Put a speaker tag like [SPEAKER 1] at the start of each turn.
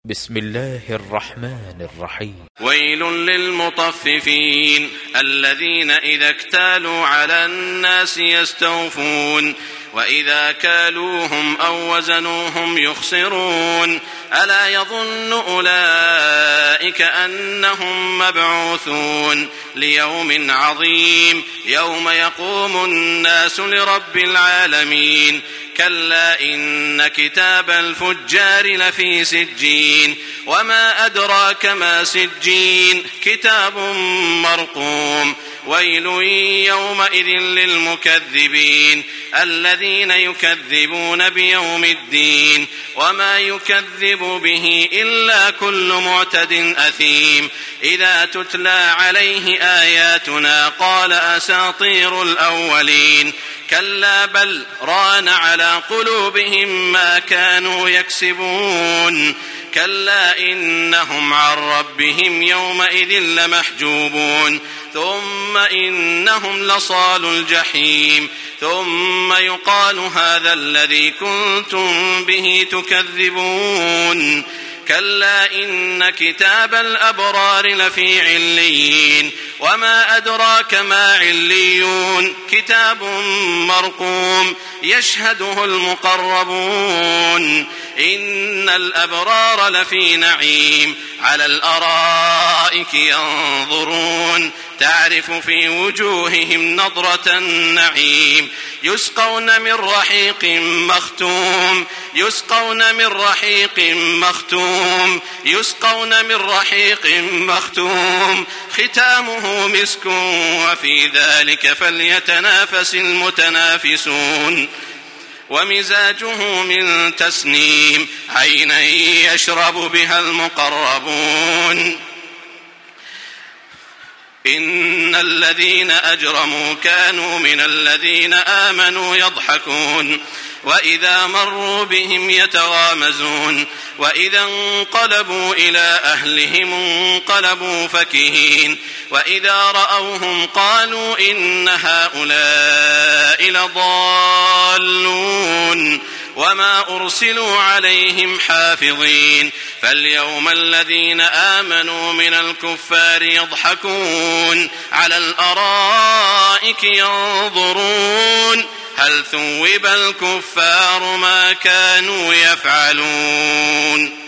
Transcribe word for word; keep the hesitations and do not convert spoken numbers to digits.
[SPEAKER 1] بسم الله الرحمن الرحيم.
[SPEAKER 2] ويل للمطففين الذين إذا اكتالوا على الناس يستوفون وإذا كالوهم أو وزنوهم يخسرون ألا يظن أولئك أنهم مبعوثون ليوم عظيم يوم يقوم الناس لرب العالمين كلا إن كتاب الفجار لفي سجين وما أدراك ما سجين كتاب مرقوم ويل يومئذ للمكذبين الذين يكذبون بيوم الدين وما يكذب به إلا كل معتد أثيم إذا تتلى عليه آياتنا قال أساطير الأولين كلا بل ران على قلوبهم ما كانوا يكسبون كلا إنهم عن ربهم يومئذ لمحجوبون ثم إنهم لصال الجحيم ثم يقال هذا الذي كنتم به تكذبون كلا إن كتاب الأبرار لفي عليين وما أدراك ما عليون كتاب مرقوم يشهده المقربون إن الأبرار لفي نعيم على الأرائك ينظرون تعرف في وجوههم نضرة النعيم يسقون من رحيق مختوم يسقون من رحيق مختوم يسقون من رحيق مختوم ختامه مسك وفي ذلك فليتنافس المتنافسون ومزاجه من تسنيم عينا يشرب بها المقربون إن الذين أجرموا كانوا من الذين آمنوا يضحكون وإذا مروا بهم يتغامزون وإذا انقلبوا إلى أهلهم انقلبوا فكهين وإذا رأوهم قالوا إن هؤلاء لضالون وما أرسلوا عليهم حافظين فاليوم الذين آمنوا من الكفار يضحكون على الأرائك ينظرون هل ثوب الكفار ما كانوا يفعلون